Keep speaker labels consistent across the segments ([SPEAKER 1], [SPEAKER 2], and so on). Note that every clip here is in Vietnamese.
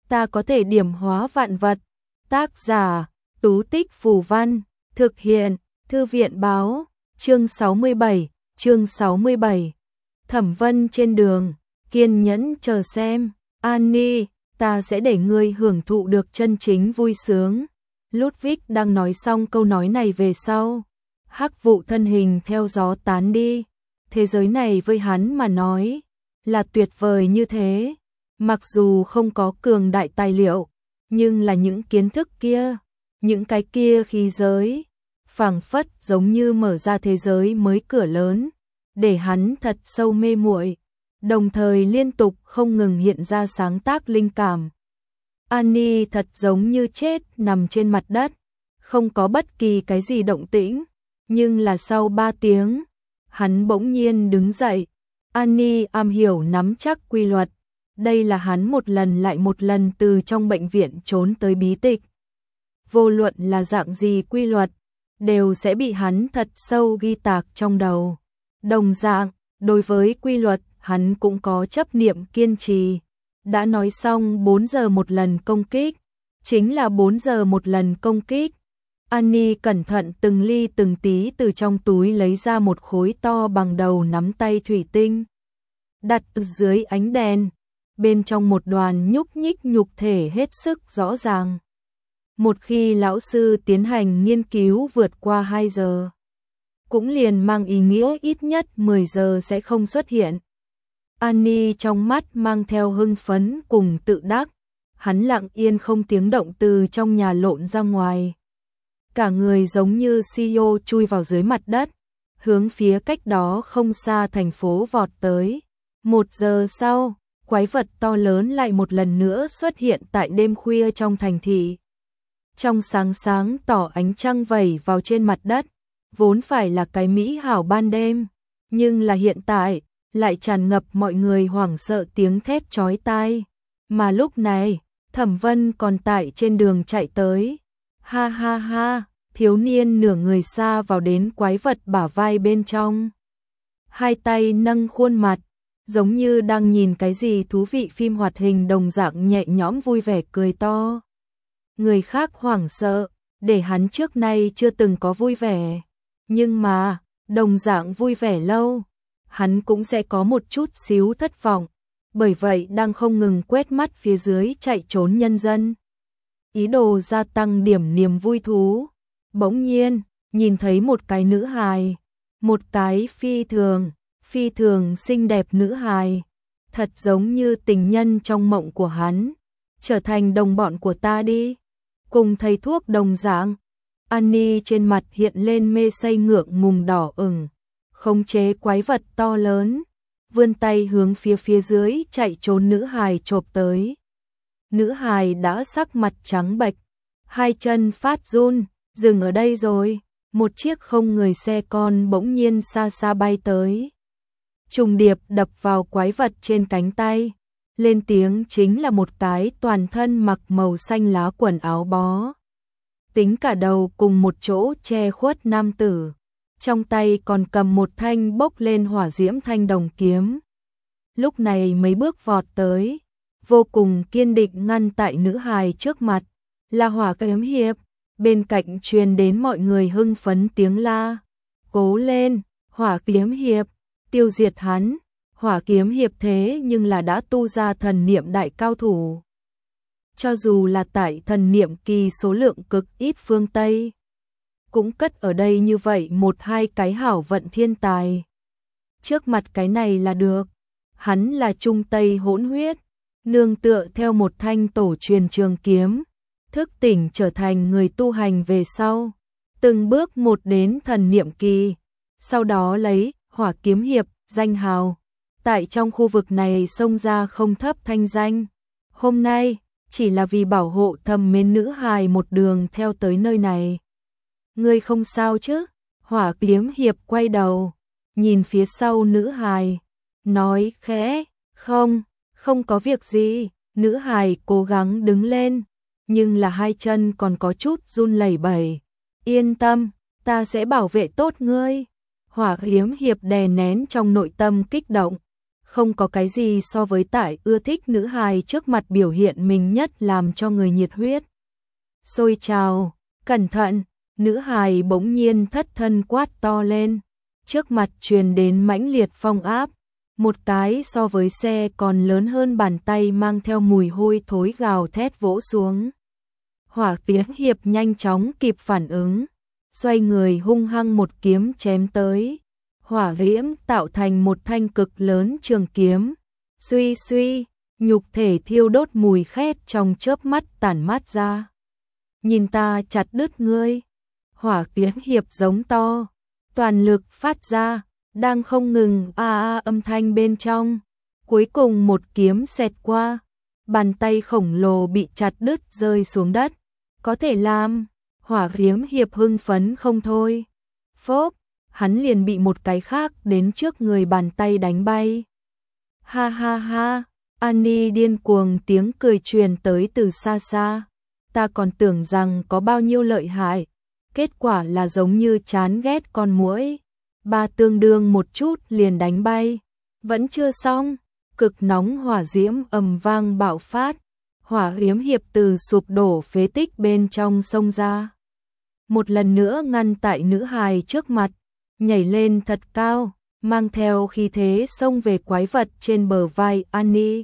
[SPEAKER 1] ta có thể điểm hóa vạn vật. Tác giả, Tú Tích Phù Văn, thực hiện, Thư viện Báo, chương 67. Thẩm Vân trên đường, kiên nhẫn chờ xem, Annie, ta sẽ để ngươi hưởng thụ được chân chính vui sướng. Ludwig đang nói xong câu nói này về sau, hắc vụ thân hình theo gió tán đi. Thế giới này với hắn mà nói là tuyệt vời như thế, mặc dù không có cường đại tài liệu, nhưng là những kiến thức kia, những cái kia khí giới, phảng phất giống như mở ra thế giới mới cửa lớn, để hắn thật sâu mê muội, đồng thời liên tục không ngừng hiện ra sáng tác linh cảm. Annie thật giống như chết nằm trên mặt đất, không có bất kỳ cái gì động tĩnh, nhưng là sau 3 tiếng, hắn bỗng nhiên đứng dậy. Annie am hiểu nắm chắc quy luật, đây là hắn một lần lại một lần từ trong bệnh viện trốn tới bí tịch. Vô luận là dạng gì quy luật, đều sẽ bị hắn thật sâu ghi tạc trong đầu. Đồng dạng, đối với quy luật, hắn cũng có chấp niệm kiên trì. Đã nói xong 4 giờ một lần công kích, chính là 4 giờ một lần công kích. Annie cẩn thận từng ly từng tí từ trong túi lấy ra một khối to bằng đầu nắm tay thủy tinh, đặt dưới ánh đèn, bên trong một đoàn nhúc nhích nhục thể hết sức rõ ràng. Một khi lão sư tiến hành nghiên cứu vượt qua 2 giờ, cũng liền mang ý nghĩa ít nhất 10 giờ sẽ không xuất hiện. Annie trong mắt mang theo hưng phấn cùng tự đắc, hắn lặng yên không tiếng động từ trong nhà lộn ra ngoài. Cả người giống như CEO chui vào dưới mặt đất, hướng phía cách đó không xa thành phố vọt tới. 1 giờ sau, quái vật to lớn lại một lần nữa xuất hiện tại đêm khuya trong thành thị. Trong sáng sáng tỏ ánh trăng vẩy vào trên mặt đất, vốn phải là cái mỹ hảo ban đêm, nhưng là hiện tại, lại tràn ngập mọi người hoảng sợ tiếng thét chói tai. Mà lúc này, Thẩm Vân còn tại trên đường chạy tới. Ha ha ha, thiếu niên nửa người xa vào đến quái vật bả vai bên trong. Hai tay nâng khuôn mặt, giống như đang nhìn cái gì thú vị phim hoạt hình đồng dạng nhẹ nhõm vui vẻ cười to. Người khác hoảng sợ, để hắn trước nay chưa từng có vui vẻ. Nhưng mà, đồng dạng vui vẻ lâu, hắn cũng sẽ có một chút xíu thất vọng. Bởi vậy đang không ngừng quét mắt phía dưới chạy trốn nhân dân, ý đồ gia tăng điểm niềm vui thú. Bỗng nhiên, nhìn thấy một cái nữ hài, một cái phi thường xinh đẹp nữ hài, thật giống như tình nhân trong mộng của hắn, trở thành đồng bọn của ta đi, cùng thầy thuốc đồng dạng. Annie trên mặt hiện lên mê say ngượng ngùng đỏ ửng, khống chế quái vật to lớn, vươn tay hướng phía dưới chạy trốn nữ hài chộp tới. Nữ hài đã sắc mặt trắng bệch, hai chân phát run, dừng ở đây rồi. Một chiếc không người xe con bỗng nhiên xa xa bay tới, trùng điệp đập vào quái vật trên cánh tay. Lên tiếng chính là một cái toàn thân mặc màu xanh lá quần áo bó, tính cả đầu cùng một chỗ che khuất nam tử, trong tay còn cầm một thanh bốc lên hỏa diễm thanh đồng kiếm. Lúc này mấy bước vọt tới, vô cùng kiên định ngăn tại nữ hài trước mặt, là Hỏa Kiếm Hiệp. Bên cạnh truyền đến mọi người hưng phấn tiếng la, cố lên, Hỏa Kiếm Hiệp, tiêu diệt hắn. Hỏa Kiếm Hiệp thế nhưng là đã tu ra thần niệm đại cao thủ. Cho dù là tại thần niệm kỳ số lượng cực ít phương Tây, cũng cất ở đây như vậy 1-2 cái hảo vận thiên tài. Trước mặt cái này là được, hắn là Trung Tây hỗn huyết, nương tựa theo một thanh tổ truyền trường kiếm, thức tỉnh trở thành người tu hành về sau, từng bước một đến thần niệm kỳ, sau đó lấy Hỏa Kiếm Hiệp danh hào, tại trong khu vực này xông ra không thấp thanh danh. Hôm nay, chỉ là vì bảo hộ thầm mến nữ hài một đường theo tới nơi này. Ngươi không sao chứ? Hỏa Kiếm Hiệp quay đầu, nhìn phía sau nữ hài, nói khẽ, không có việc gì. Nữ hài cố gắng đứng lên, nhưng là hai chân còn có chút run lẩy bẩy. Yên tâm, ta sẽ bảo vệ tốt ngươi. Hỏa Kiếm Hiệp đè nén trong nội tâm kích động, Không có cái gì so với tại ưa thích nữ hài trước mặt biểu hiện mình nhất làm cho người nhiệt huyết. Xôi trào, cẩn thận, nữ hài bỗng nhiên thất thân quát to lên. Trước mặt truyền đến mãnh liệt phong áp. Một cái so với xe còn lớn hơn bàn tay mang theo mùi hôi thối gào thét vỗ xuống. Hỏa Kiếm Hiệp nhanh chóng kịp phản ứng, xoay người hung hăng một kiếm chém tới. Hỏa diễm tạo thành một thanh cực lớn trường kiếm. Suy suy, nhục thể thiêu đốt mùi khét trong chớp mắt tản mát ra. Nhìn ta chặt đứt ngươi. Hỏa Kiếm Hiệp giống to, toàn lực phát ra, đang không ngừng âm thanh bên trong. Cuối cùng một kiếm xẹt qua, bàn tay khổng lồ bị chặt đứt rơi xuống đất. Có thể làm, Hỏa Kiếm Hiệp hưng phấn không thôi. Phốp, hắn liền bị một cái khác đến trước người bàn tay đánh bay. Ha ha ha, Annie điên cuồng tiếng cười truyền tới từ xa xa. Ta còn tưởng rằng có bao nhiêu lợi hại, kết quả là giống như chán ghét con muỗi. Ba tương đương một chút liền đánh bay. Vẫn chưa xong, cực nóng hỏa diễm ầm vang bạo phát. Hỏa Kiếm Hiệp từ sụp đổ phế tích bên trong xông ra. Một lần nữa ngăn tại nữ hài trước mặt, nhảy lên thật cao, mang theo khí thế xông về quái vật trên bờ vai Annie.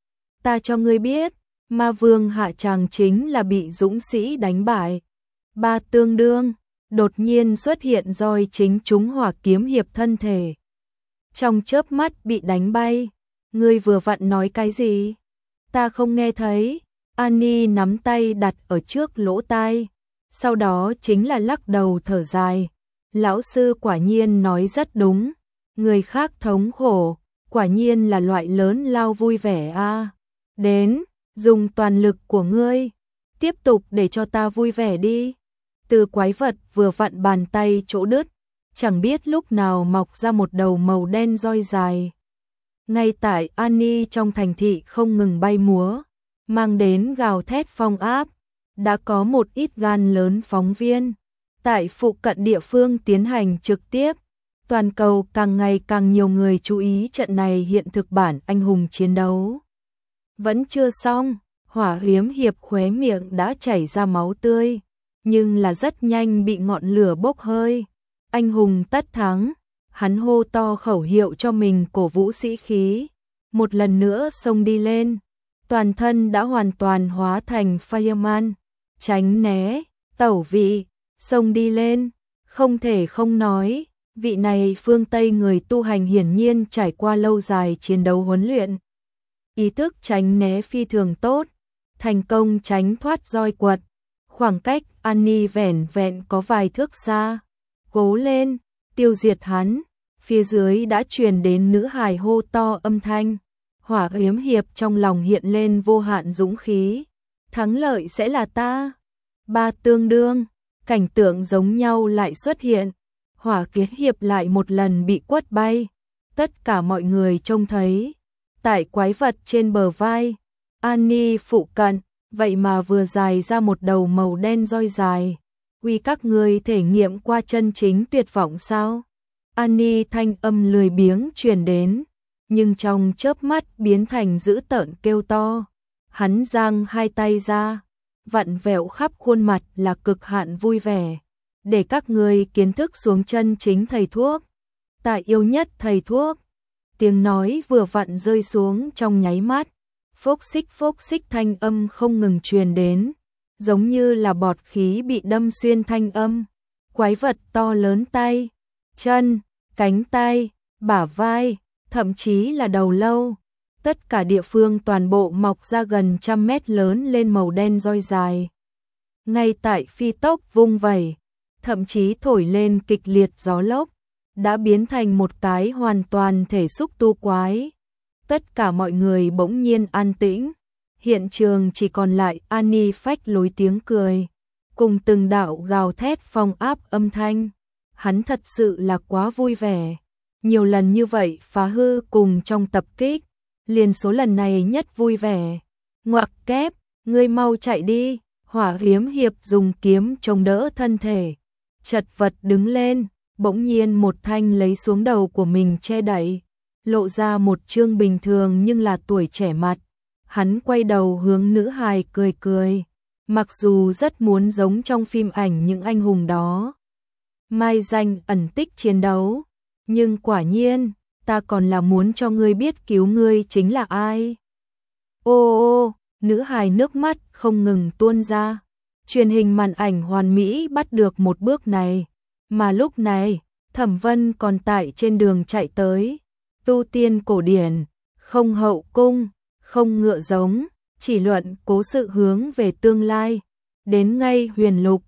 [SPEAKER 1] Ta cho ngươi biết, ma vương hạ tràng chính là bị dũng sĩ đánh bại. Ba tương đương, đột nhiên xuất hiện roi chính trúng Hỏa Kiếm Hiệp thân thể. Trong chớp mắt bị đánh bay. Ngươi vừa vặn nói cái gì? Ta không nghe thấy. Annie nắm tay đặt ở trước lỗ tai, sau đó chính là lắc đầu thở dài. Lão sư quả nhiên nói rất đúng, người khác thống khổ, quả nhiên là loại lớn lao vui vẻ a. Đến, dùng toàn lực của ngươi, tiếp tục để cho ta vui vẻ đi. Từ quái vật vừa vặn bàn tay chỗ đứt, chẳng biết lúc nào mọc ra một đầu màu đen roi dài. Ngay tại Annie trong thành thị không ngừng bay múa, mang đến gào thét phong áp, đã có một ít gan lớn phóng viên tại phụ cận địa phương tiến hành trực tiếp. Toàn cầu càng ngày càng nhiều người chú ý trận này hiện thực bản anh hùng chiến đấu. Vẫn chưa xong, Hỏa Kiếm Hiệp khóe miệng đã chảy ra máu tươi, nhưng là rất nhanh bị ngọn lửa bốc hơi. Anh hùng tất thắng, hắn hô to khẩu hiệu cho mình cổ vũ sĩ khí. Một lần nữa xông đi lên, toàn thân đã hoàn toàn hóa thành fireman, tránh né, tẩu vị, xông đi lên. Không thể không nói, vị này phương Tây người tu hành hiển nhiên trải qua lâu dài chiến đấu huấn luyện. Ý thức tránh né phi thường tốt, thành công tránh thoát roi quật. Khoảng cách Annie vẻn vẹn có vài thước xa. Cố lên, tiêu diệt hắn. Phía dưới đã truyền đến nữ hài hô to âm thanh. Hỏa Kiếm Hiệp trong lòng hiện lên vô hạn dũng khí. Thắng lợi sẽ là ta. Ba tương đương, cảnh tượng giống nhau lại xuất hiện. Hỏa Kiếm Hiệp lại một lần bị quất bay. Tất cả mọi người trông thấy, tại quái vật trên bờ vai Annie phụ cận, vậy mà vừa dài ra một đầu màu đen roi dài. Uy, các ngươi thể nghiệm qua chân chính tuyệt vọng sao? Annie thanh âm lười biếng truyền đến, nhưng trong chớp mắt biến thành dữ tợn kêu to. Hắn giang hai tay ra, vặn vẹo khắp khuôn mặt là cực hạn vui vẻ. Để các ngươi kiến thức xuống chân chính thầy thuốc. Ta yêu nhất thầy thuốc. Tiếng nói vừa vặn rơi xuống trong nháy mắt. Phốc xích thanh âm không ngừng truyền đến, giống như là bọt khí bị đâm xuyên thanh âm. Quái vật to lớn tay, chân, cánh tay, bả vai, thậm chí là đầu lâu. Tất cả địa phương toàn bộ mọc ra gần 100 mét lớn lên màu đen roi dài. Ngay tại phi tốc vung vẩy, thậm chí thổi lên kịch liệt gió lốc, đã biến thành một cái hoàn toàn thể xúc tu quái. Tất cả mọi người bỗng nhiên an tĩnh, hiện trường chỉ còn lại Annie phách lối tiếng cười, cùng từng đạo gào thét phong áp âm thanh. Hắn thật sự là quá vui vẻ, nhiều lần như vậy phá hư cùng trong tập kích, liền số lần này nhất vui vẻ. Ngoặc kép, ngươi mau chạy đi. Hỏa Kiếm Hiệp dùng kiếm chống đỡ thân thể, chật vật đứng lên, bỗng nhiên một thanh lấy xuống đầu của mình che đậy. lộ ra một trương bình thường nhưng là tuổi trẻ mặt. Hắn quay đầu hướng nữ hài cười cười, mặc dù rất muốn giống trong phim ảnh những anh hùng đó. Mai danh ẩn tích chiến đấu, nhưng quả nhiên, ta còn là muốn cho ngươi biết cứu ngươi chính là ai. Ô ô, nữ hài nước mắt không ngừng tuôn ra. Truyền hình màn ảnh hoàn mỹ bắt được một bước này, mà lúc này, Thẩm Vân còn tại trên đường chạy tới. Tu tiên cổ điển, không hậu cung, không ngựa giống, chỉ luận cố sự hướng về tương lai. Đến ngay huyền lục,